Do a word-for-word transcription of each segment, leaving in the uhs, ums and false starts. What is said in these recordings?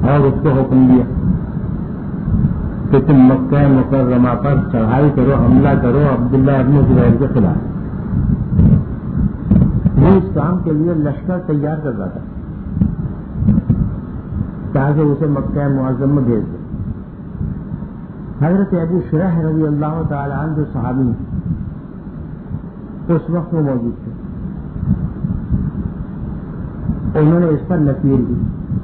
اور اس کو حکم دیا کہ تم مکہ مکرمہ پر چڑھائی کرو، حملہ کرو عبداللہ ابن زبیر کے خلاف۔ وہ اس کام کے لیے لشکر تیار کر رہا تھا تاکہ اسے مکہ معظم میں بھیج دے۔ حضرت ابو شریح رضی اللہ تعالی عنہ جو صحابی ہیں اس وقت وہ موجود تھے، انہوں نے اس پر نصیحت دی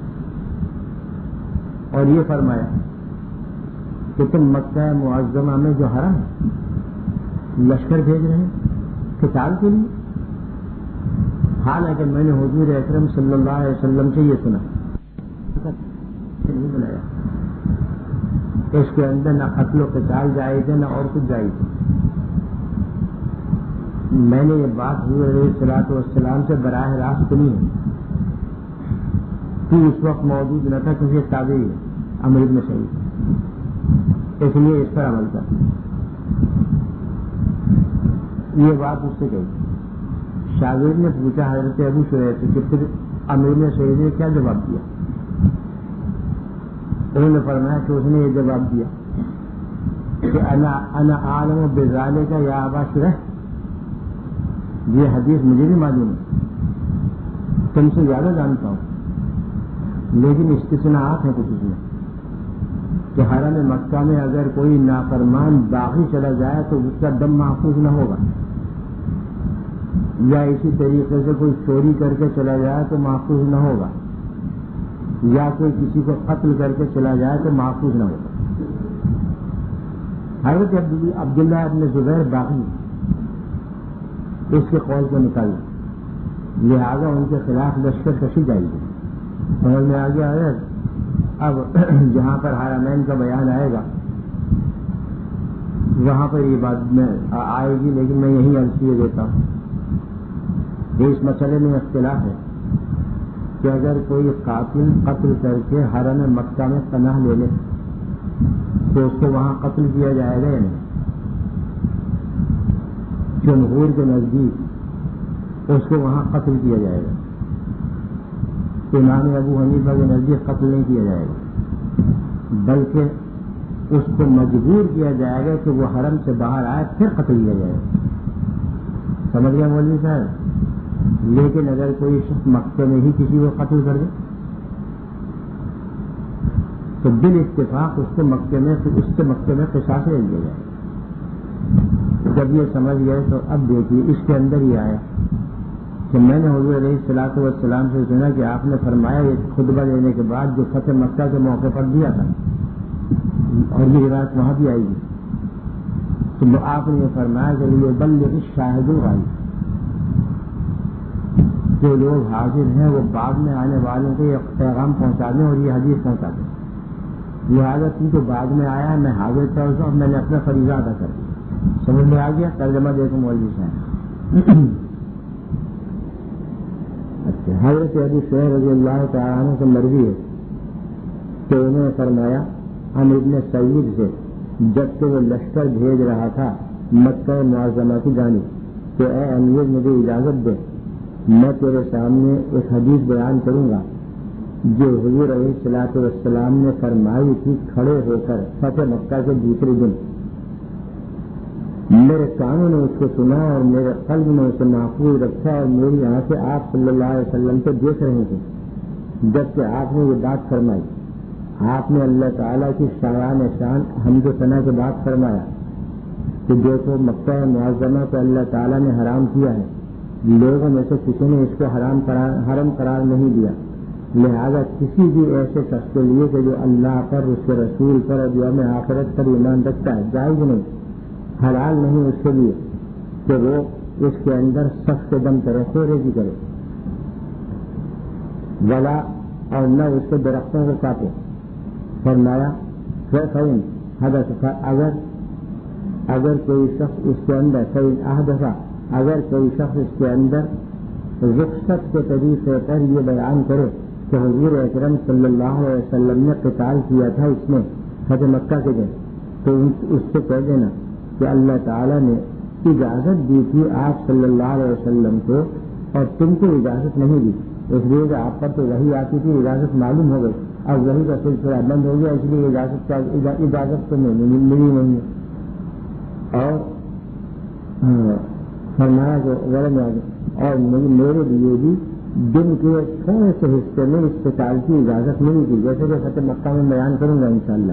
اور یہ فرمایا کہ تم مکہ معظمہ میں جو حرم ہے لشکر بھیج رہے ہیں قتال کے لیے، حالانکہ میں نے حضور اکرم صلی اللہ علیہ وسلم سے یہ سنا نہیں بنایا، اس کے اندر نہ قتل و قتال جائز ہے نہ اور کچھ جائز ہے۔ میں نے یہ بات حضور علیہ الصلوۃ والسلام سے براہ راست سنی ہے، تو اس وقت موجود نہ تھا کیونکہ تابعی ہے عمرو بن سعید، اس لیے اس پر عمل کر۔ یہ بات اس سے کہی، شاگرد نے پوچھا حضرت ابو شریح سے کہ پھر عمرو بن سعید نے کیا جواب دیا؟ انہوں نے فرمایا کہ اس نے یہ جواب دیا کہ انا انا عالم بذالک یا ابا شریح، یہ حدیث مجھے بھی معلوم ہے، تم سے زیادہ جانتا ہوں، لیکن استثناءات ہیں کچھ اس میں کہ حرم مکہ میں اگر کوئی نافرمان باغی چلا جائے تو اس کا دم محفوظ نہ ہوگا، یا اسی طریقے سے کوئی چوری کر کے چلا جائے تو محفوظ نہ ہوگا، یا کوئی کسی کو قتل کر کے چلا جائے تو محفوظ نہ ہوگا۔ حضرت عبداللہ ابن زبیر باغی اس کے قول کو نکالی، لہذا ان کے خلاف لشکر کشی جائے گی۔ سمجھ میں آ گیا ہے؟ اب جہاں پر حرمین کا بیان آئے گا وہاں پر یہ بات میں آئے گی، لیکن میں یہی عرض کیے دیتا ہوں کہ اس مسئلے میں اختلاف ہے کہ اگر کوئی قاتل قتل کر کے حرم مکہ میں پناہ لے لے تو اس کو وہاں قتل کیا جائے گا یا نہیں؟ جمہور کے نزدیک اس کو وہاں قتل کیا جائے گا، امام ابو حنیفہ کے نزدیک قتل نہیں کیا جائے گا، بلکہ اس کو مجبور کیا جائے گا کہ وہ حرم سے باہر آئے پھر قتل کیا جائے گا۔ سمجھ گیا مولوی صاحب؟ لیکن اگر کوئی شخص مکے میں ہی کسی کو قتل کر دے تو بال اتفاق اس کو مکے میں اس سے مکے میں قصاص لے لیا جائے۔ جب یہ سمجھ گئے تو اب دیکھیے اس کے اندر یہ آیا کہ میں نے حضور علیہ الصلوۃ والسلام سے سنا کہ آپ نے فرمایا یہ خطبہ دینے کے بعد جو فتح مکہ کے موقع پر دیا تھا، اور یہ روایت وہاں بھی آئے گی، تو آپ نے یہ فرمایا کہ لیبلغ الشاہد الغائب، جو لوگ حاضر ہیں وہ بعد میں آنے والوں کو یہ پیغام پہنچا دیں اور یہ حدیث پہنچا دیں۔ لہٰذا تم تو بعد میں آیا ہے، میں حاضر تھا اور میں نے اپنا فریضہ ادا کر دیا۔ سمجھ میں آ گیا؟ ترجمہ دیکھو مولوی صاحب۔ اچھا، حضرت ابو شریح رضی اللہ تعالیٰ عنہ سے مروی ہے کہ انہوں نے فرمایا عمرو بن سعید سے جب کہ وہ لشکر بھیج رہا تھا مکہ معظمہ کی جانب کہ اے امیر مجھے اجازت دے، میں تیرے سامنے ایک حدیث بیان کروں گا جو حضور علیہ الصلوۃ والسلام نے فرمائی تھی کھڑے ہو کر فتح مکہ کے دوسرے دن۔ میرے کانوں نے اس کو سنا اور میرے قلب نے اسے محفوظ رکھا اور میری آنکھیں آپ صلی اللہ علیہ وسلم کو دیکھ رہی تھیں جبکہ آپ نے یہ بات فرمائی۔ آپ نے اللہ تعالیٰ کی شایان شان حمد و ثنا کے بعد فرمایا کہ دیکھو مکہ معظمہ کو اللہ تعالیٰ نے حرام کیا ہے، لوگوں میں سے کسی نے اس کو حرام قرار حرم قرار نہیں دیا، لہذا کسی بھی ایسے شخص کے لیے کہ جو اللہ پر، اس کے رسول پر اور یوم آخرت پر ایمان رکھتا ہے جائز نہیں، حلال نہیں اس کے لیے کہ وہ اس کے اندر سخت دم کرے، خورے کی کرے، ولا اور نہ اس کے درختوں کو کاٹے۔ فرمایا فَإِنْ حَدَثَ اگر اگر کوئی شخص اس کے اندر فَإِنْ أَحْدَثَ اگر کوئی شخص اس کے اندر رخصت کے طریقے پر یہ بیان کرے کہ حضور اکرم صلی اللہ علیہ وسلم نے قتال کیا تھا اس میں فتح مکہ کے دن، تو اس سے کہہ دینا کہ اللہ تعالیٰ نے اجازت دی تھی آپ صلی اللہ علیہ وسلم کو اور تم کو اجازت نہیں دی، اس لیے کہ آپ پر تو وہی آتی تھی، اجازت معلوم ہو گئی، اب وہی کا سلسلہ بند ہو گیا، اس لیے اجازت کا اجازت تو ملی نہیں ہے۔ اور فرمایا کہ غلط اور میرے لیے بھی دن کے تھوڑے سے حصے میں استقال کی اجازت ملی تھی، جیسے کہ فتح مکہ میں بیان کروں گا انشاءاللہ۔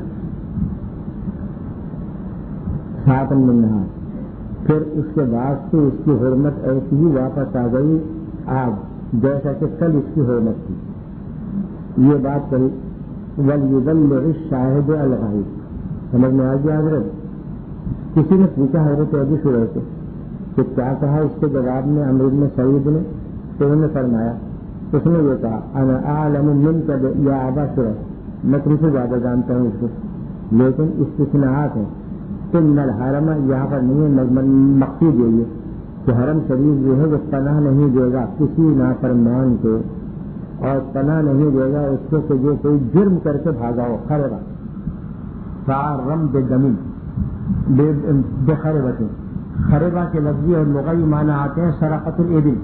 سات منہا پھر اس کے بعد سے اس کی حرمت ایسی ہی واپس آ گئی آج جیسا کہ کل اس کی حرمت تھی۔ یہ بات کہی وَلْيُبَلِّغِ الشَّاهِدُ الْغَائِبَ، سمجھ میں آ گیا حضرت؟ کسی نے پوچھا حضرت ابو شریح سے کہ کیا کہا اس کے جواب میں عمرو بن سعید نے، تو انہوں نے فرمایا، اس نے یہ کہا انا اعلم منک یا ابا شریح، میں تم سے زیادہ جانتا ہوں اس کو، لیکن استثناءات ہیں۔ ان الحرم یہاں پر نہیں ہے، مقصود یہی ہے کہ حرم شریف جو ہے وہ پناہ نہیں دے گا کسی نافرمان کو، اور پناہ نہیں دے گا اس کو کہ جو کوئی جرم کر کے بھاگا ہو، خربہ فارم بے دمین بے خربتیں، خربہ کے لفظی اور لغوی معنی آتے ہیں سرقۃ الابل،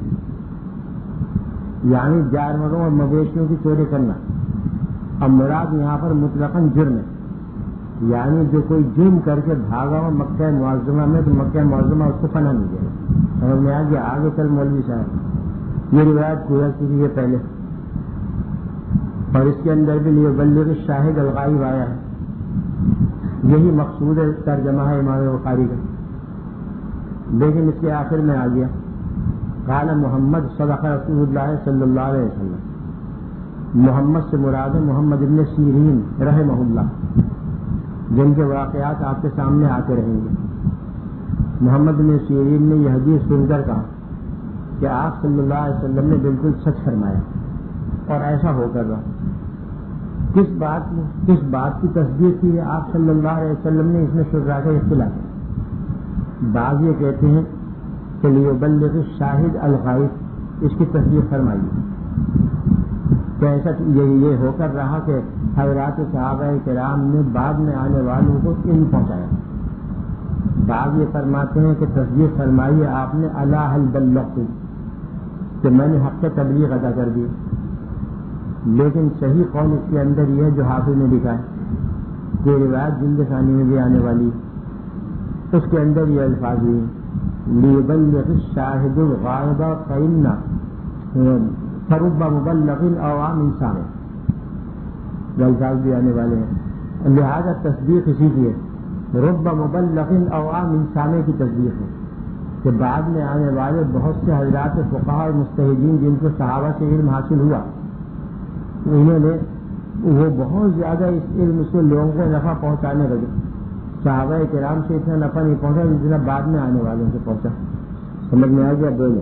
یعنی جانوروں اور مویشیوں کی چوری کرنا، اب مراد یہاں پر مطلقاً جرم ہے، یعنی جو کوئی جرم کر کے بھاگا ہو مکہ معظمہ میں تو مکہ معظمہ اس کو پناہ نہیں دے گا۔ سمجھ میں آ گیا؟ آگے کل مولوی صاحب یہ روایت پورا کی ہے پہلے، اور اس کے اندر بھی لیبلغ الشاہد الغائب آیا ہے، یہی مقصود ہے ترجمہ ہے امام بخاری کا، لیکن اس کے آخر میں آ گیا قال محمد صدق رسول اللہ صلی اللہ علیہ وسلم، محمد سے مراد ہے محمد ابن سیرین رحمہ اللہ، جن کے واقعات آپ کے سامنے آتے رہیں گے۔ محمد بن سیرین نے یہ حدیث سن کر کہا کہ آپ صلی اللہ علیہ وسلم نے بالکل سچ فرمایا اور ایسا ہو کر رہا۔ کس بات میں کس بات کی تصدیق کی ہے آپ صلی اللہ علیہ وسلم نے؟ اس میں شرح کا اختلاف، بعض یہ کہتے ہیں کہ لیبلغ الشاہد الغائب، اس کی تصدیق فرمائی کہ ایسا یہ ہو کر رہا کہ حضرات صحابہ کرام نے بعد میں آنے والوں کو علم پہنچایا۔ بعض یہ فرماتے ہیں کہ تصدیق فرمائی آپ نے الا هل بلغت، کہ میں نے حق تبلیغ ادا کر دی، لیکن صحیح قول اس کے اندر یہ ہے جو حافظ نے لکھا ہے کہ روایت جلد ثانی میں بھی آنے والی، اس کے اندر یہ الفاظ ہوئی لیبلغ الشاہد الغائب فإن فرب مبلغ او عام انسان، یہ الفاظ بھی آنے والے ہیں، لہذا تصدیق اسی کی ہے، رب مبلغ او عام انسان کی تصدیق ہے کہ بعد میں آنے والے بہت سے حضرات فقہاء اور مجتہدین جن کو صحابہ سے علم حاصل ہوا، انہوں نے وہ بہت زیادہ اس علم سے لوگوں کو نفع پہنچانے لگے، صحابہ کرام سے اتنا نفع نہیں پہنچا جتنا بعد میں آنے والوں سے پہنچا۔ سمجھ میں آ گیا؟ بولو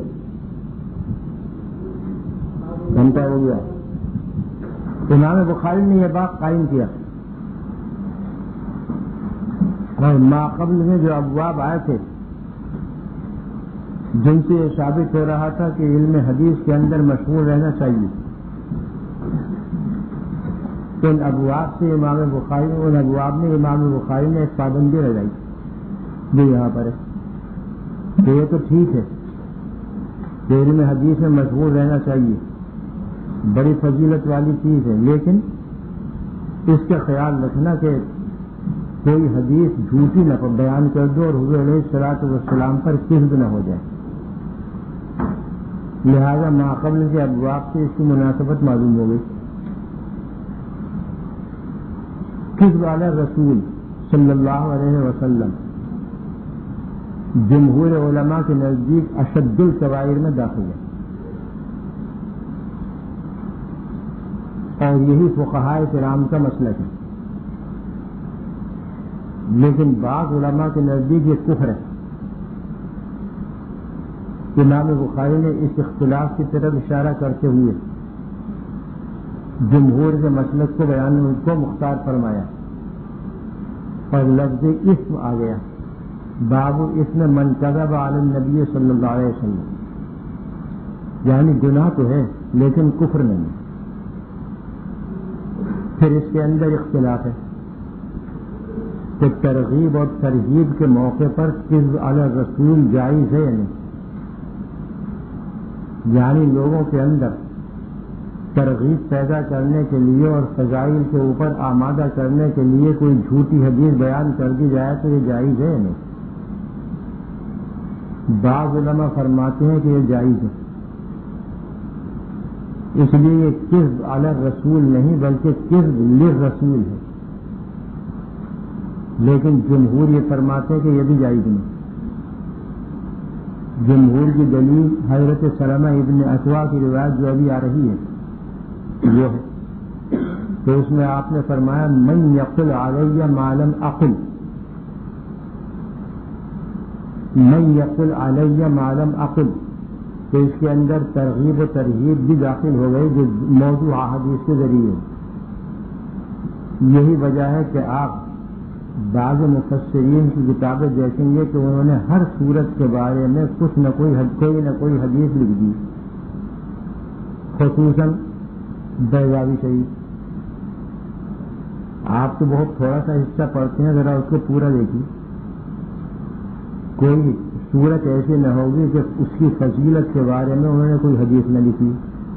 گھنٹہ ہو گیا۔ امام بخاری نے یہ بات قائم کیا، اور ما قبل میں جو ابواب آئے تھے جن سے یہ ثابت ہو رہا تھا کہ علم حدیث کے اندر مشغول رہنا چاہیے، ان ابواب سے امام بخاری ان ابواب میں امام بخاری نے ایک پابندی لگائی جو یہاں پر ہے کہ یہ تو ٹھیک ہے کہ علم حدیث میں مشغول رہنا چاہیے، بڑی فضیلت والی چیز ہے، لیکن اس کا خیال رکھنا کہ کوئی حدیث جھوٹی نہ بیان کر دو اور حضور علیہ الصلوۃ والسلام پر کذب نہ ہو جائے، لہذا ما قبل کے ابواب سے اس کی مناسبت معلوم ہو گئی۔ کذب علی رسول صلی اللہ علیہ وسلم جمہور علماء کے نزدیک اشد الکبائر میں داخل ہے، اور یہی فقہاء کرام کا مسلک ہے، لیکن بعض علماء کے نزدیک یہ کفر ہے۔ امام بخاری نے اس اختلاف کی طرف اشارہ کرتے ہوئے جمہور کے مسلک کو بیان کو مختار فرمایا، اور لفظ اسم آ گیا، باب اسم من کذب علی النبی صلی اللہ علیہ وسلم، یعنی گناہ تو ہے لیکن کفر نہیں۔ پھر اس کے اندر اختلاف ہے کہ ترغیب اور ترغیب کے موقع پر کذب علی رسول جائز ہے یا نہیں، یعنی لوگوں کے اندر ترغیب پیدا کرنے کے لیے اور فضائل کے اوپر آمادہ کرنے کے لیے کوئی جھوٹی حدیث بیان کر دی جائے تو یہ جائز ہے نہیں. بعض علماء فرماتے ہیں کہ یہ جائز ہے، اس لیے یہ کذب علی الرسول نہیں بلکہ کذب للرسول ہے. لیکن جمہور یہ فرماتے ہیں کہ یہ بھی جائز نہیں. جمہور کی دلیل حضرت سلمہ ابن اکوع کی روایت جو ابھی آ رہی ہے وہ ہے، تو اس میں آپ نے فرمایا من یقل علی ما لم اقل، من یقل علی ما لم اقل، تو اس کے اندر ترغیب و ترہیب بھی داخل ہو گئی جو موضوع احادیث کے ذریعے. یہی وجہ ہے کہ آپ بعض مفسرین کی کتابیں دیکھیں گے کہ انہوں نے ہر صورت کے بارے میں کچھ نہ کوئی کوئی نہ کوئی حدیث لکھ دی، خصوصاً بیضاوی شریف. آپ تو بہت تھوڑا سا حصہ پڑھتے ہیں، ذرا اس کو پورا دیکھیے. کوئی صورت ایسی نہ ہوگی کہ اس کی فضیلت کے بارے میں انہوں نے کوئی حدیث نہ لکھی.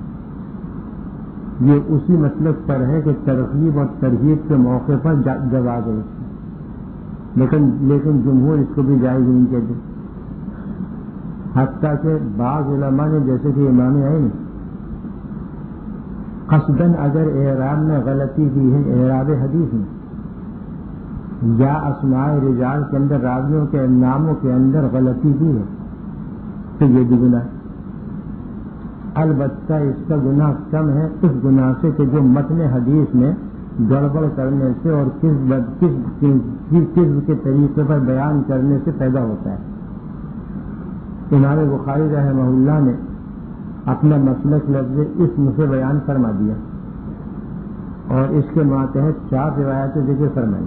یہ اسی مطلب پر ہے کہ ترغیب اور ترہیب کے موقع پر جواز ہے، لیکن لیکن جمہور اس کو بھی جائز نہیں کہتے. حتیٰ کہ بعض علماء نے جیسے کہ امام عین قصداً اگر اعراب میں غلطی کی ہے، اعراب حدیث میں یا اسماء رجال کے اندر راویوں کے ناموں کے اندر غلطی کی ہے تو یہ بھی گناہ. البتہ اس کا گناہ کم ہے اس گناہ سے کہ جو متن حدیث میں گڑبڑ کرنے سے اور کس کس کے طریقے پر بیان کرنے سے پیدا ہوتا ہے. امام بخاری رحمہ اللہ نے اپنا مسلک لفظ اسم سے بیان فرما دیا اور اس کے ماتحت چار روایتیں ذکر فرمائی.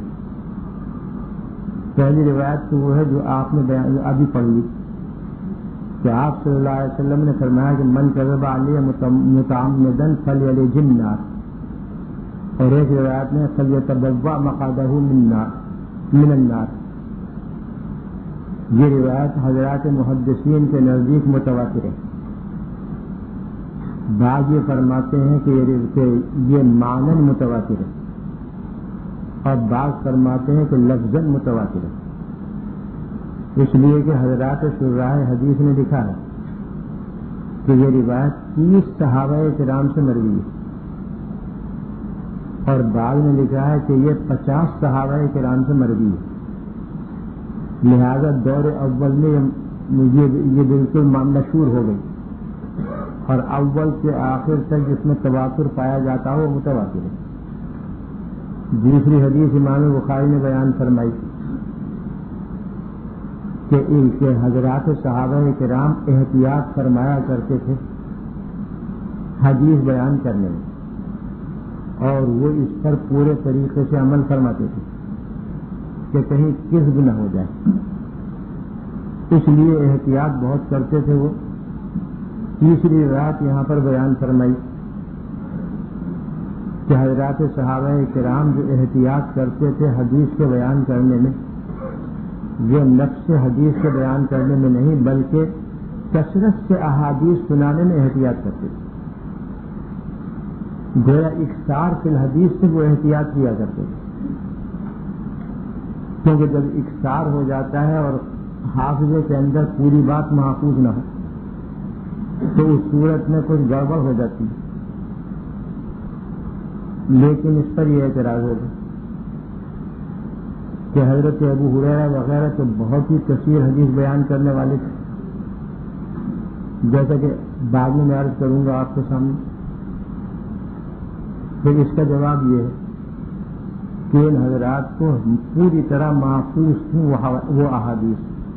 پہلی روایت تو وہ ہے جو آپ نے ابھی پڑھ لی کہ آپ صلی اللہ علیہ وسلم نے فرمایا کہ من کذب علی متعمدن فلیلج النار، اور ایک روایت میں فلیتبوأ مقعدہ من النار. یہ روایت حضرات محدثین کے نزدیک متواتر ہے. بعض یہ فرماتے ہیں کہ یہ معنی متواتر ہے اور بعض فرماتے ہیں کہ لفظاً متواتر ہے، اس لیے کہ حضرات شراح حدیث نے لکھا ہے کہ یہ روایت تیس صحابہ کرام سے مروی ہے، اور بعض نے لکھا ہے کہ یہ پچاس صحابہ کرام سے مروی ہے. لہذا دور اول میں یہ بالکل مشہور ہو گئی اور اول سے آخر تک جس میں تواتر پایا جاتا ہو وہ متواتر ہے. دوسری حدیث امام بخاری نے بیان فرمائی کہ حضرات صحابہ کرام احتیاط فرمایا کرتے تھے حدیث بیان کرنے میں، اور وہ اس پر پورے طریقے سے عمل فرماتے تھے کہ کہیں کذب نہ ہو جائے، اس لیے احتیاط بہت کرتے تھے وہ. تیسری روایت یہاں پر بیان فرمائی کہ حضرات صحابہ کرام جو احتیاط کرتے تھے حدیث کے بیان کرنے میں، وہ نفس حدیث کے بیان کرنے میں نہیں بلکہ کثرت سے احادیث سنانے میں احتیاط کرتے تھے. گویا اکثار فی الحدیث سے وہ احتیاط کیا کرتے تھے، کیونکہ جب اکثار ہو جاتا ہے اور حافظے کے اندر پوری بات محفوظ نہ ہو تو اس صورت میں کچھ گڑبڑ ہو جاتی ہے. لیکن اس پر یہ اعتراض ہوگا کہ حضرت ابو ہریرہ وغیرہ تو بہت ہی کثیر حدیث بیان کرنے والے تھے، جیسا کہ بعد میں میں عرض کروں گا آپ کے سامنے. پھر اس کا جواب یہ ہے کہ ان حضرات کو پوری طرح محفوظ تھیں وہ احادیث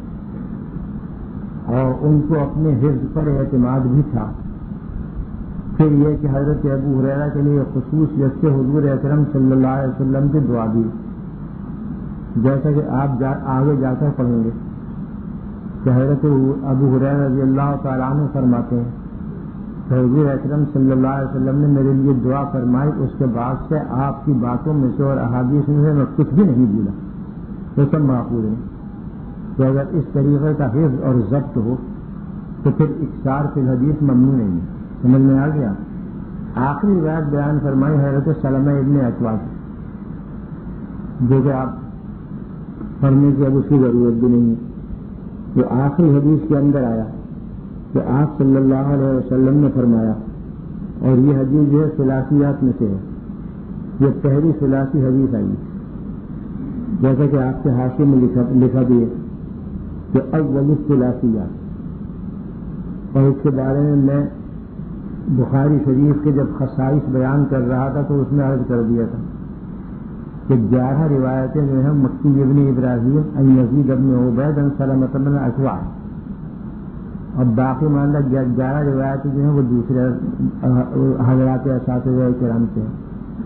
اور ان کو اپنے حفظ پر اعتماد بھی تھا. پھر یہ کہ حضرت ابو ہریرہ کے لیے خصوصیت سے حضور اکرم صلی اللہ علیہ وسلم کی دعا دی، جیسا کہ آپ جا آگے جا کر پڑھیں گے کہ حضرت ابو ہریرہ رضی اللہ تعالیٰ عنہ فرماتے ہیں کہ حضور اکرم صلی اللہ علیہ وسلم نے میرے لیے دعا فرمائی، اس کے بعد سے آپ کی باتوں میں سے اور احادیث میں سے میں کچھ بھی نہیں بھولا، وہ سب محفوظ ہیں. تو اگر اس طریقے کا حفظ اور ضبط ہو تو پھر اکثار فی الحدیث ممنوع نہیں ہے. سمجھ میں آ گیا؟ آخری روایت بیان فرمائی حضرت سلمہ ابن اکوع کی، جو کہ آپ پڑھنے کی اب اس کی ضرورت بھی نہیں ہے، جو آخری حدیث کے اندر آیا کہ آپ صلی اللہ علیہ وسلم نے فرمایا، اور یہ حدیث جو ہے ثلاثیات میں سے ہے، یہ پہلی ثلاثی حدیث آئی، جیسا کہ آپ کے حاشیے میں لکھا لکھا بھی ہے کہ اول الثلاثیات، اور اس کے بارے میں میں بخاری شریف کے جب خصائص بیان کر رہا تھا تو اس میں عرض کر دیا تھا کہ گیارہ روایتیں جو ہیں مکی ابن ابراہیم ان یزید ابن عبید ان سلمۃ بن اکوع، اور باقی ماندہ گیارہ روایتیں جو ہیں وہ دوسرے حضرات اساتذہ کرام سے ہیں۔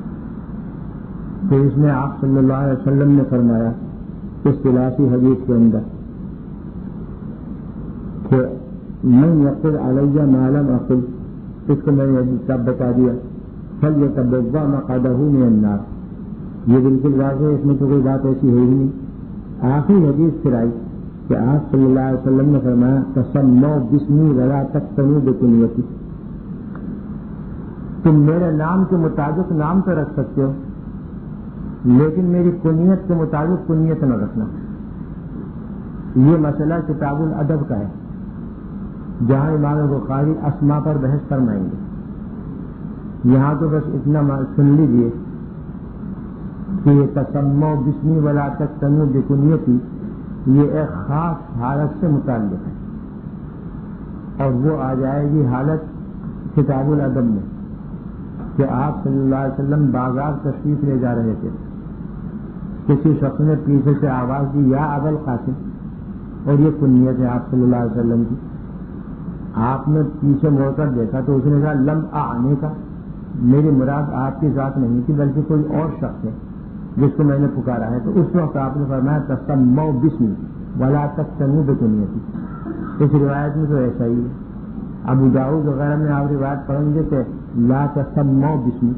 تو اس میں آپ صلی اللہ علیہ وسلم نے فرمایا اس ثلاثی حدیث کے اندر کہ من یقل علیہ ما لم اقل، اس کو میں نے سب بتا دیا، فلیتبوأ مقعدہ من النار، یہ بالکل واضح ہے، اس میں تو کوئی بات ایسی ہے ہی نہیں۔ آخری حدیث پھر آئی کہ آپ صلی اللہ علیہ وسلم نے فرمایا تسموا باسمی ولا تقتنوا بکنیتی، تم میرے نام کے مطابق نام تو رکھ سکتے ہو لیکن میری کنیت کے مطابق کنیت نہ رکھنا۔ یہ مسئلہ کتاب الادب کا ہے، جہاں امام بخاری اسما پر بحث فرمائیں گے۔ یہاں تو بس اتنا سن لیجیے کہ یہ تسموا باسمی ولا تقتنوا بکنیتی یہ ایک خاص حالت سے متعلق ہے، اور وہ آ جائے گی حالت کتاب الادب میں کہ آپ صلی اللہ علیہ وسلم بازار تشریف لے جا رہے تھے، کسی شخص نے پیچھے سے آواز دی یا ابا القاسم، اور یہ کنیت ہے آپ صلی اللہ علیہ وسلم کی۔ آپ نے پیچھے موڑ کر دیکھا تو اس نے کہا لم آنے کا، میری مراد آپ کی ذات نہیں تھی بلکہ کوئی اور شخص ہے جس کو میں نے پکارا ہے۔ تو اس وقت آپ نے فرمایا تسموا باسمی ولا تقتنوا بکنیتی۔ اس روایت میں تو ایسا ہی ہے۔ ابو داؤد وغیرہ میں آپ روایت پڑھیں گے کہ لا تسموا باسمی،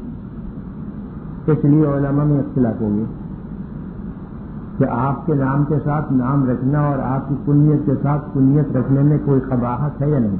اس لیے علماء میں اختلاف ہو گیا کہ آپ کے نام کے ساتھ نام رکھنا اور آپ کی کنیت کے ساتھ کنیت رکھنے میں کوئی قباحت ہے یا نہیں۔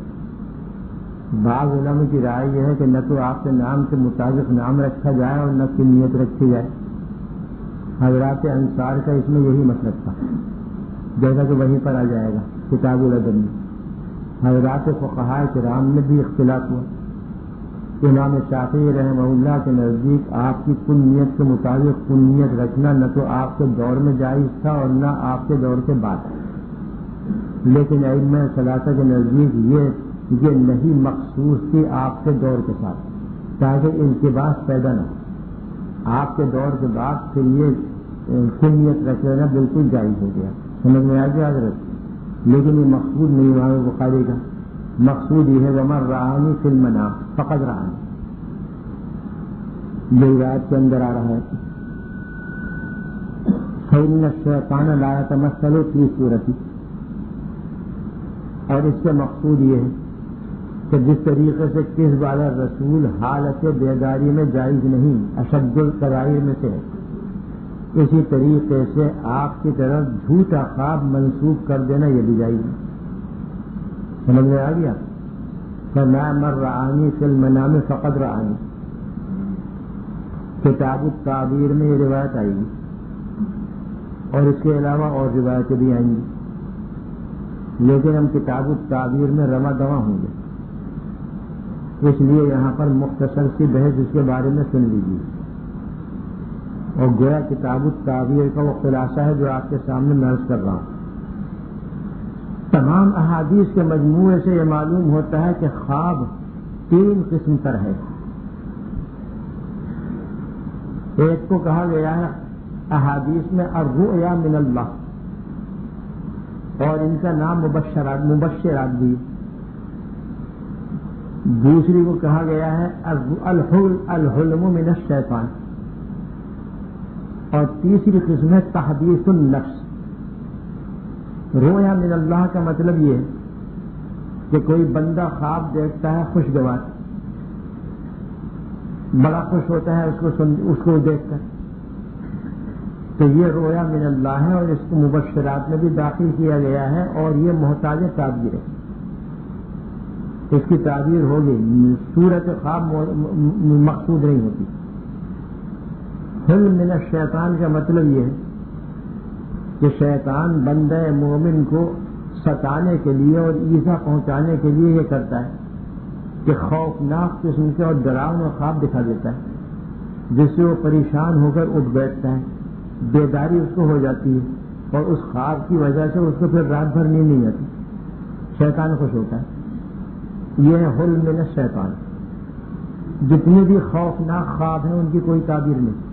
بعض علماء کی رائے یہ ہے کہ نہ تو آپ کے نام کے مطابق نام رکھا جائے اور نہ کنیت رکھی جائے۔ حضرات انصار کا اس میں یہی مطلب تھا، جیسا کہ وہیں پر آ جائے گا کتاب الادب میں۔ حضرات فقہاء کرام میں بھی اختلاف ہوا۔ امام شافعی رحمہ اللہ کے نزدیک آپ کی کنیت کے مطابق کنیت رکھنا نہ تو آپ کے دور میں جائز تھا اور نہ آپ کے دور کے بعد، لیکن ائمہ ثلاثہ کے نزدیک یہ یہ نہیں مخصوص تھی آپ کے دور کے ساتھ، تاکہ التباس پیدا نہ ہو۔ آپ کے دور کے بعد پھر یہ کنیت رکھ لینا بالکل جائز ہو گیا، سمجھ میں آ گیا حضرت؟ لیکن یہ مقصود نہیں امام بخاری کا، مقصود یہ ہے ومن رآنی فی المنام فقد رآنی، یہ روایت کے اندر آ رہا ہے فإن الشیطان لا یتمثل فی صورتی، اور اس سے مقصود یہ ہے کہ جس طریقے سے کس والا رسول حالت بیداری میں جائز نہیں اشد الکبائر میں سے ہے، اسی طریقے سے آپ کی طرف جھوٹا خواب منسوخ کر دینا یہ بھی جائز ہے۔ سمجھ میں آ گیا؟ فما من رآنی فی المنام فقد رآنی، کتاب التعبیر میں یہ روایت آئے گی، اور اس کے علاوہ اور روایتیں بھی آئیں گی، لیکن ہم کتاب التعبیر میں رواں دواں ہوں گے، اس لیے یہاں پر مختصر سی بحث اس کے بارے میں سن لیجیے، اور گویا کتاب التعبیر کا وہ خلاصہ ہے جو آپ کے سامنے میں عرض کر رہا ہوں۔ تمام احادیث کے مجموعے سے یہ معلوم ہوتا ہے کہ خواب تین قسم پر ہے۔ ایک کو کہا گیا ہے احادیث میں الرؤیا من اللہ، اور ان کا نام مبشرات مبشرات بھی۔ دوسری کو کہا گیا ہے الحلم من الشیطان، اور تیسری قسم ہے تحدیث النفس۔ رویا من اللہ کا مطلب یہ ہے کہ کوئی بندہ خواب دیکھتا ہے خوشگوار، بڑا خوش ہوتا ہے اس کو سن اس کو دیکھ کر، تو یہ رویا من اللہ ہے، اور اس کو مبشرات میں بھی داخل کیا گیا ہے، اور یہ محتاج تعبیر ہے۔ اس کی تعبیر ہوگی، صورت خواب مقصود نہیں ہوتی۔ حلم من الشیطان کا مطلب یہ ہے کہ شیطان بندہ مومن کو ستانے کے لیے اور ایذا پہنچانے کے لیے یہ کرتا ہے کہ خوفناک قسم کے اور ڈراؤنا خواب دکھا دیتا ہے، جس سے وہ پریشان ہو کر اٹھ بیٹھتا ہے، بیداری اس کو ہو جاتی ہے اور اس خواب کی وجہ سے اس کو پھر رات بھر نیند نہیں آتی، شیطان خوش ہوتا ہے۔ یہ ہے حلم من الشیطان۔ جتنے بھی خوفناک خواب ہیں ان کی کوئی تعبیر نہیں۔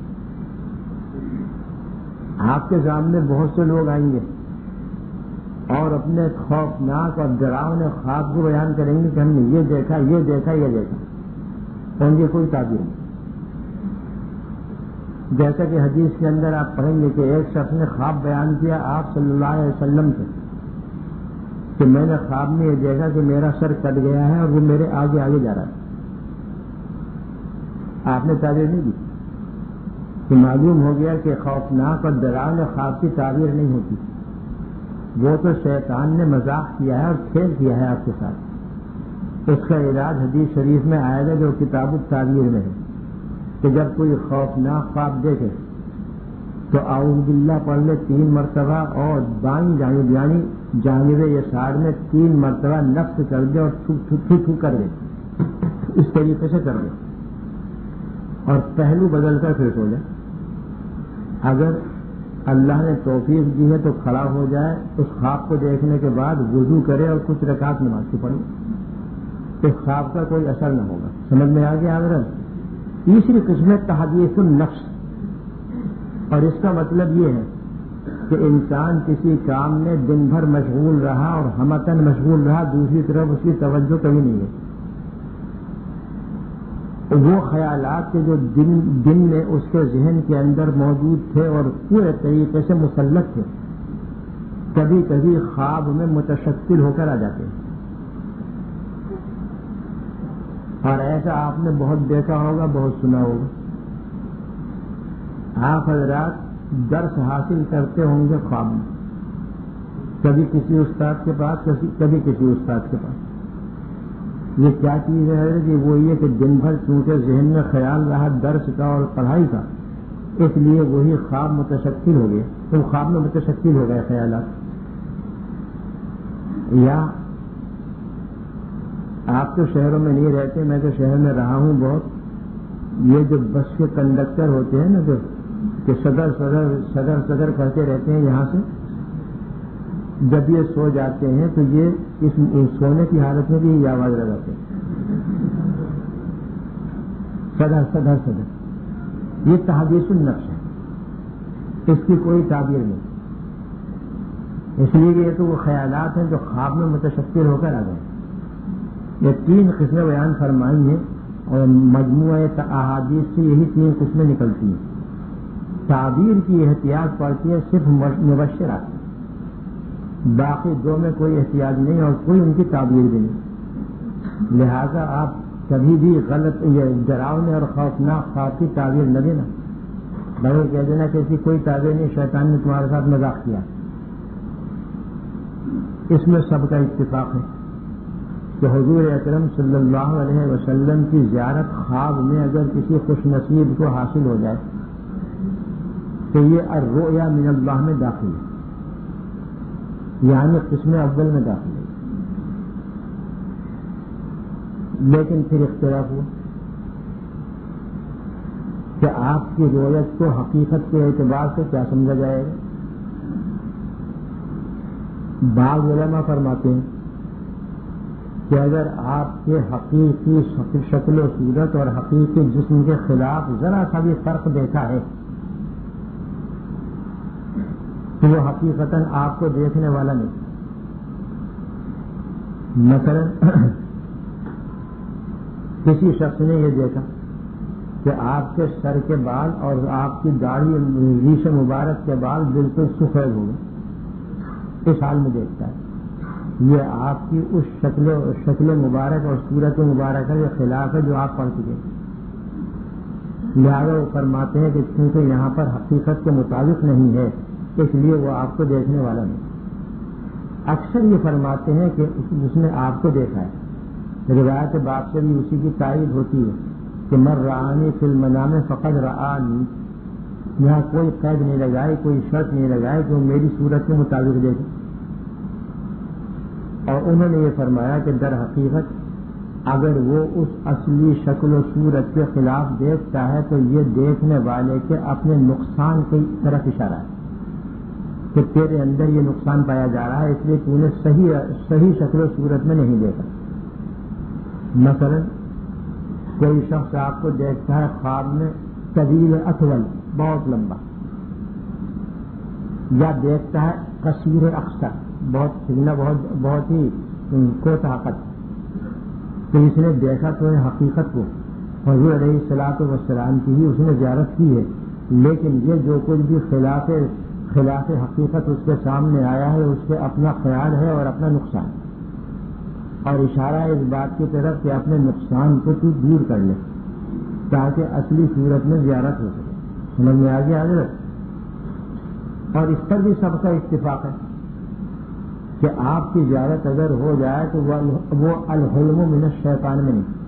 آپ کے سامنے بہت سے لوگ آئیں گے اور اپنے خوفناک اور ڈراؤنے خواب کو بیان کریں گے کہ ہم نے یہ دیکھا یہ دیکھا یہ دیکھا، ان کی کوئی تعبیر نہیں۔ جیسا کہ حدیث کے اندر آپ پڑھیں گے کہ ایک شخص نے خواب بیان کیا آپ صلی اللہ علیہ وسلم سے کہ میں نے خواب میں یہ دیکھا کہ میرا سر کٹ گیا ہے اور وہ میرے آگے آگے جا رہا ہے۔ آپ نے تعبیر نہیں دی کہ معلوم ہو گیا کہ خوفناک اور ڈراؤنے خواب کی تعبیر نہیں ہوتی، وہ تو شیطان نے مذاق کیا ہے اور کھیل کیا ہے آپ کے ساتھ۔ اس کا علاج حدیث شریف میں آئے گا جو کتاب التعبیر میں ہے کہ جب کوئی خوفناک خواب دیکھے تو اعوذ باللہ پڑھ لے تین مرتبہ اور بائیں جانب یعنی جانب یسار میں تین مرتبہ نفس کر دے اور تھو تھو تھو تھو کر دے، اس طریقے سے کر دے اور پہلو بدل کر پھر سو جائے۔ اگر اللہ نے توفیق دی ہے تو کھڑا ہو جائے، اس خواب کو دیکھنے کے بعد وضو کرے اور کچھ رکعت نماز کی پڑھے، اس خواب کا کوئی اثر نہ ہوگا۔ سمجھ میں آ گیا حضرت؟ تیسری قسم تحدیث النفس، اور اس کا مطلب یہ ہے کہ انسان کسی کام میں دن بھر مشغول رہا اور ہمتن مشغول رہا، دوسری طرف اس کی توجہ کبھی نہیں ہے۔ وہ خیالات کے جو دن دن میں اس کے ذہن کے اندر موجود تھے اور پورے طریقے سے مسلط تھے، کبھی کبھی خواب میں متشکل ہو کر آ جاتے ہیں۔ اور ایسا آپ نے بہت دیکھا ہوگا، بہت سنا ہوگا۔ آپ حضرات درس حاصل کرتے ہوں گے خواب میں، کبھی کسی استاد کے پاس کبھی کسی استاد کے پاس۔ یہ کیا چیز ہے کہ وہ یہ کہ دن بھر چونکہ ذہن میں خیال رہا درس کا اور پڑھائی کا، اس لیے وہی خواب متشکل ہو گئے، تو خواب میں متشکل ہو گئے خیالات۔ یا آپ تو شہروں میں نہیں رہتے، میں تو شہر میں رہا ہوں بہت۔ یہ جو بس کے کنڈکٹر ہوتے ہیں نا جو کہ صدر صدر صدر صدر کرتے رہتے ہیں یہاں سے، جب یہ سو جاتے ہیں تو یہ اس سونے کی حالت میں بھی یہ آواز لگاتے ہیں، صدر صدر صدر۔ یہ تحدیث النفس ہے، اس کی کوئی تعبیر نہیں، اس لیے کہ یہ تو وہ خیالات ہیں جو خواب میں متشکل ہو کر آ گئے۔ یہ تین قسمیں بیان فرمائی ہیں اور مجموعہ احادیث سے یہی تین قسمیں نکلتی ہیں۔ تعبیر کی احتیاط پڑتی ہے صرف مبشرات، باقی دو میں کوئی احتیاط نہیں اور کوئی ان کی تعبیر بھی نہیں۔ لہذا آپ کبھی بھی غلط یہ ڈراؤنے اور خوفناک خواب کی تعبیر نہ دینا، بلکہ کہہ دینا کہ ایسی کوئی تعبیر نہیں، شیطان نے تمہارے ساتھ مذاق کیا۔ اس میں سب کا اتفاق ہے کہ حضور اکرم صلی اللہ علیہ وسلم کی زیارت خواب میں اگر کسی خوش نصیب کو حاصل ہو جائے تو یہ الرؤیا من اللہ میں داخل ہے، یعنی قسم اول میں داخل ہے۔ لیکن پھر اختلاف ہوا کہ آپ کی رویت کو حقیقت کے اعتبار سے کیا سمجھا جائے گا۔ بعض علماء فرماتے ہیں کہ اگر آپ کے حقیقی شکل و صورت اور حقیقی جسم کے خلاف ذرا سا بھی فرق دیکھا ہے تو وہ حقیقتاً آپ کو دیکھنے والا نہیں۔ مثلا کسی شخص نے یہ دیکھا کہ آپ کے سر کے بال اور آپ کی داڑھی ریش مبارک کے بال بالکل سفید ہو گئے، اس حال میں دیکھتا ہے، یہ آپ کی اس شکل شکل مبارک اور صورت مبارک کے خلاف ہے جو آپ پڑھ چکے۔ لہٰذا وہ فرماتے ہیں کہ چونکہ یہاں پر حقیقت کے مطابق نہیں ہے اس لیے وہ آپ کو دیکھنے والا نہیں۔ اکثر یہ فرماتے ہیں کہ جس نے آپ کو دیکھا ہے روایت باپ سے بھی اسی کی تائید ہوتی ہے کہ من رآنی فی المنام فقد رآنی. یہاں کوئی قید نہیں لگائی، کوئی شرط نہیں لگائی کہ وہ میری صورت کے مطابق دیکھے. اور انہوں نے یہ فرمایا کہ در حقیقت اگر وہ اس اصلی شکل و صورت کے خلاف دیکھتا ہے تو یہ دیکھنے والے کے اپنے نقصان کی طرف اشارہ ہے کہ تیرے اندر یہ نقصان پایا جا رہا ہے، اس لیے تو نے صحیح صحیح شکل و صورت میں نہیں دیکھا. مثلا کوئی شخص آپ کو دیکھتا ہے خواب میں طویل اطول، بہت لمبا، یا دیکھتا ہے قصیر اقصر، بہت سگنا، بہت بہت ہی کو طاقت. تو اس نے دیکھا تو حقیقت کو حضور علیہ الصلوۃ والسلام کی ہی اس نے زیارت کی ہے، لیکن یہ جو کچھ بھی خلاف خلاف حقیقت اس کے سامنے آیا ہے اس سے اپنا خیال ہے اور اپنا نقصان، اور اشارہ ہے اس بات کی طرف کہ اپنے نقصان کو تو دور کر لے تاکہ اصلی صورت میں زیارت ہو سکے. سمجھ میں آ گیا حضرت؟ اور اس پر بھی سب کا اتفاق ہے کہ آپ کی زیارت اگر ہو جائے تو وہ الحلم من الشیطان میں نہیں.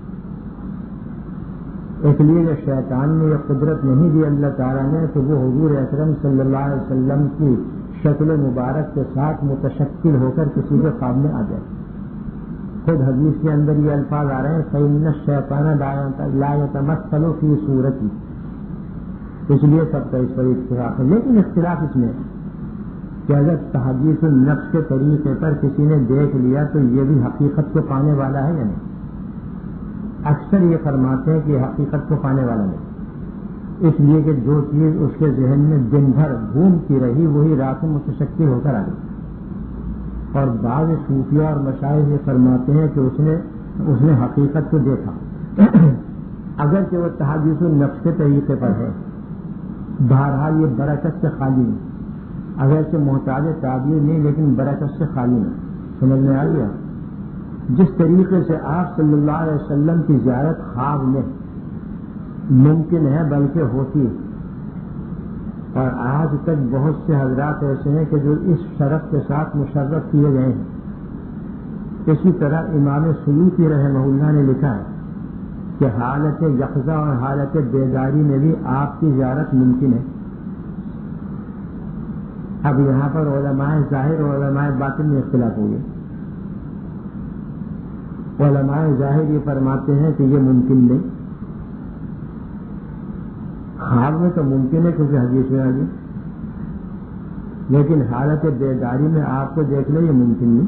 اس لیے کہ شیطان نے یہ قدرت نہیں دی اللہ تعالیٰ نے کہ وہ حضور اکرم صلی اللہ علیہ وسلم کی شکل مبارک کے ساتھ متشکل ہو کر کسی کے خواب میں آ جائے. خود حدیث کے اندر یہ الفاظ آ رہے ہیں فإن الشیطان لا يتمثل فی صورتی. اس لیے سب کا اس پر اختلاف ہے، لیکن اختلاف اس میں کہ اگر تحدیث النفس کے طریقے پر کسی نے دیکھ لیا تو یہ بھی حقیقت کو پانے والا ہے یا نہیں. اکثر یہ فرماتے ہیں کہ حقیقت کو پانے والا نہیں، اس لیے کہ جو چیز اس کے ذہن میں دن بھر گھومتی رہی وہی رات میں متشکل ہو کر آ گئی. اور بعض صوفیہ اور مشائخ یہ فرماتے ہیں کہ اس نے اس نے حقیقت کو دیکھا اگرچہ وہ تحدیث النفس کے طریقے پر ہے. بہرحال یہ برکت سے خالی نہیں، اگرچہ محتاج تعبیر نہیں لیکن برکت سے خالی نہیں. سمجھ میں آ گیا؟ جس طریقے سے آپ صلی اللہ علیہ وسلم کی زیارت خواب میں ممکن ہے بلکہ ہوتی ہے، اور آج تک بہت سے حضرات ایسے ہیں کہ جو اس شرف کے ساتھ مشرف کیے گئے ہیں. اسی طرح امام سیوطی رحمہ اللہ نے لکھا ہے کہ حالت یقظہ اور حالت بیداری میں بھی آپ کی زیارت ممکن ہے. اب یہاں پر علماء ظاہر اور علماء باطن میں اختلاف ہو گیا. علماء ظاہر یہ فرماتے ہیں کہ یہ ممکن نہیں، خواب میں تو ممکن ہے کیونکہ حدیث میں آ گئی، لیکن حالت بیداری میں آپ کو دیکھ لیں یہ ممکن نہیں.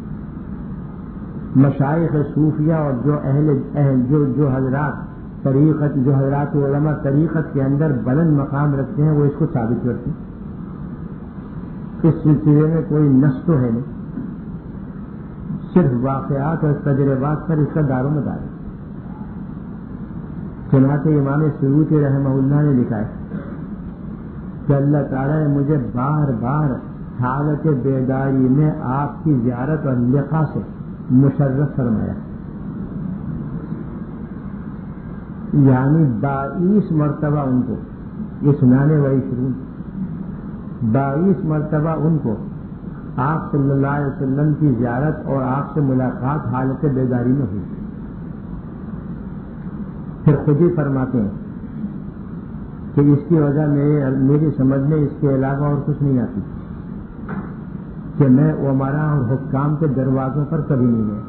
مشائخ صوفیہ اور جو اہل, اہل جو جو حضرات طریقت جو حضرات علماء طریقت کے اندر بلند مقام رکھتے ہیں وہ اس کو ثابت کرتے ہیں. اس سلسلے میں کوئی نص تو ہے نہیں، صرف واقعات اور تجربات پر اس کا دار و مدار ہے. چنانچہ امام سیوطی رحمہ اللہ نے لکھا ہے کہ اللہ تعالیٰ نے مجھے بار بار حالت بیداری میں آپ کی زیارت اور لقاء سے مشرف فرمایا، یعنی بائیس مرتبہ ان کو یہ سنانے والی شروع بائیس مرتبہ ان کو آپ صلی اللہ علیہ وسلم کی زیارت اور آپ سے ملاقات حالت بیداری میں ہوئی. پھر خود ہی فرماتے ہیں کہ اس کی وجہ میری سمجھ میں اس کے علاوہ اور کچھ نہیں آتی کہ میں عمرا اور حکام کے دروازوں پر کبھی نہیں گیا.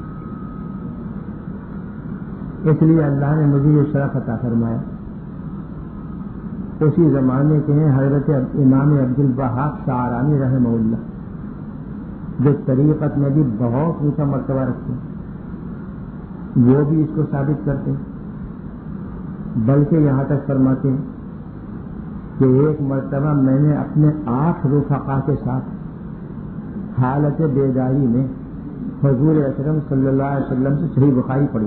اس لیے اللہ نے مجھے یہ شرف عطا فرمایا. اسی زمانے کے ہیں حضرت امام عبد الوہاب شعرانی رحمہ اللہ، جو طریقت میں بھی بہت اونچا مرتبہ رکھتے ہیں، وہ بھی اس کو ثابت کرتے ہیں. بلکہ یہاں تک فرماتے ہیں کہ ایک مرتبہ میں نے اپنے آٹھ رفقا کے ساتھ حالت بیداری میں حضور اکرم صلی اللہ علیہ وسلم سے صحیح بخاری پڑھی.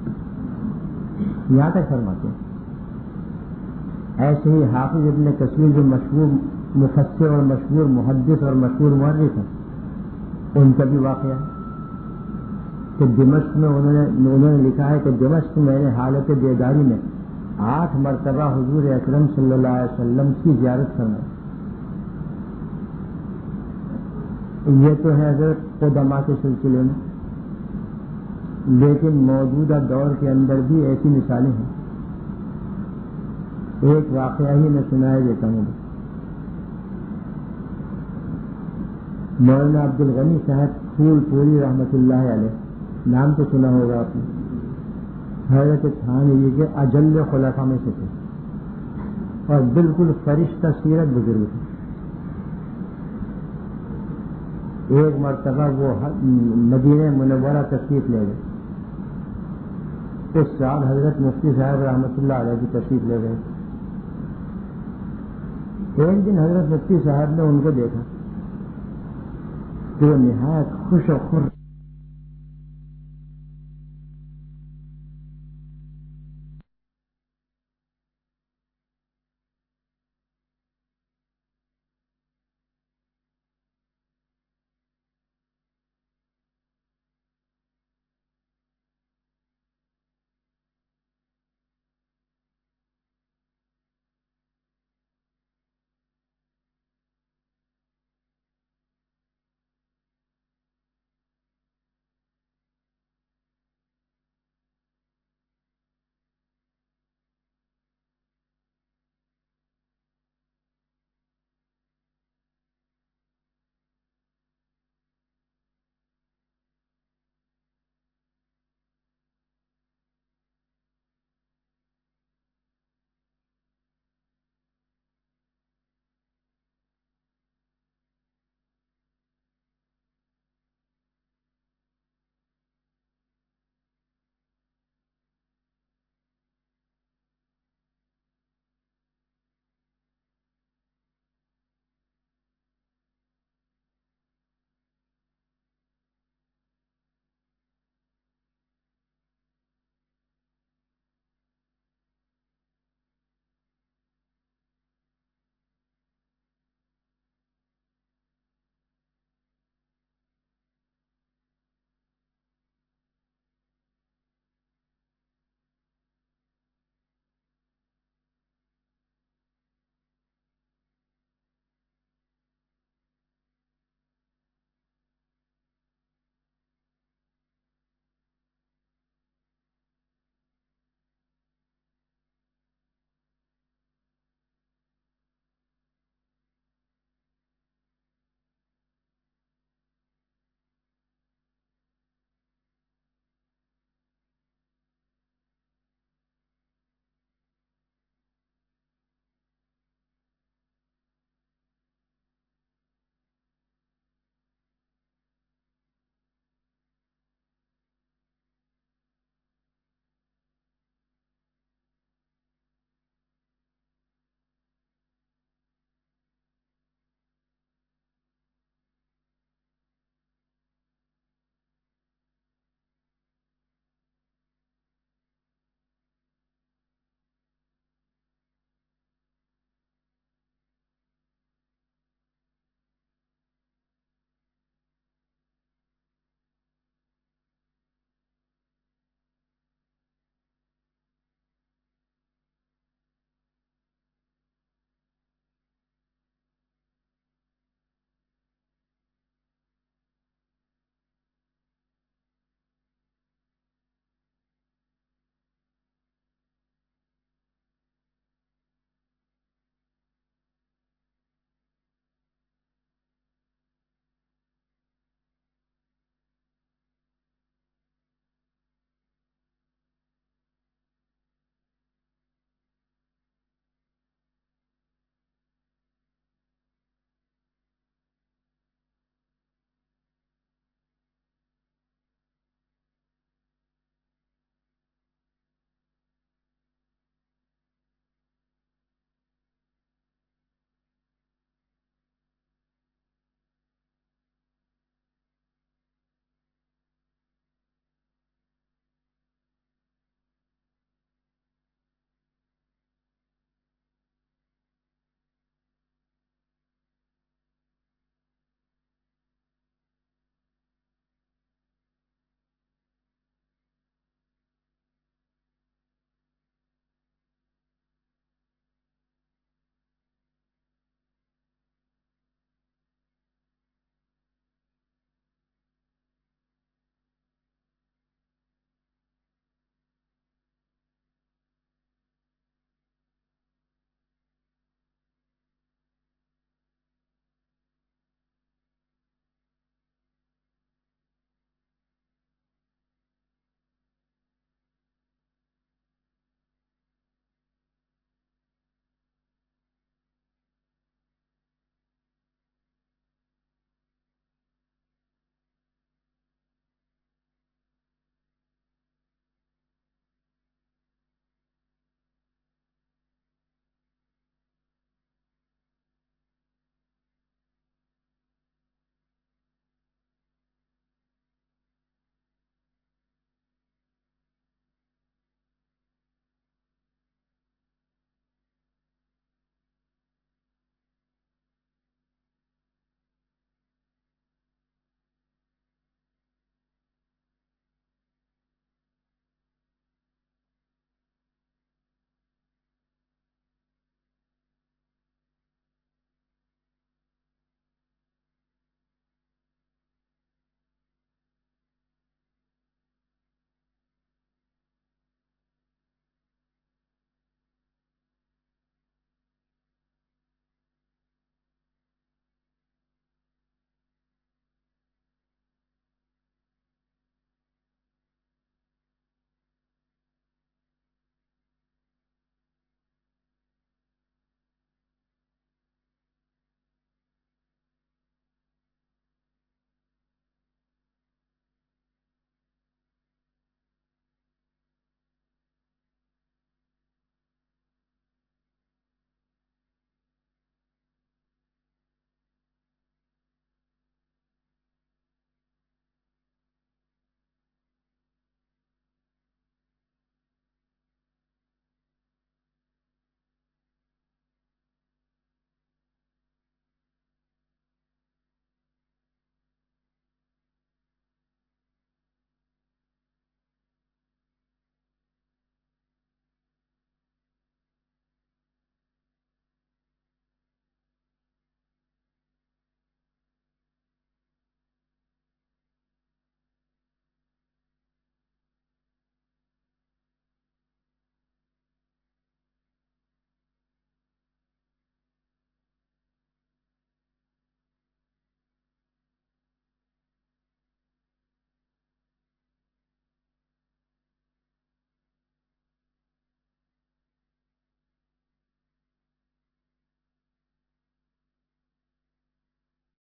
یہاں تک فرماتے ہیں. ایسے ہی حافظ ابن کثیر جو مشہور مفسر اور مشہور محدث اور مشہور مورخ ہیں، ان کا بھی واقعہ ہے کہ دمشق میں انہوں نے انہوں نے لکھا ہے کہ دمشق میں نے حالت بیداری میں آٹھ مرتبہ حضور اکرم صلی اللہ علیہ وسلم کی زیارت کرنا. یہ تو ہے حضرت قدما کے سلسلے میں. لیکن موجودہ دور کے اندر بھی ایسی مثالیں ہیں. ایک واقعہ ہی میں سنایا دیتا ہوں. مولانا عبد الغنی صاحب پھول پوری رحمت اللہ علیہ، نام تو سنا ہوگا آپ نے، حضرت تھانوی کے اجل خلفاء میں سے تھے اور بالکل فرشتہ سیرت بزرگ تھے. ایک مرتبہ وہ مدینہ منورہ تشریف لے گئے. اس سال حضرت مفتی صاحب رحمۃ اللہ علیہ کی تشریف لے گئے. ایک دن حضرت مفتی صاحب نے ان کو دیکھا تو وہ نہایت خوش و خر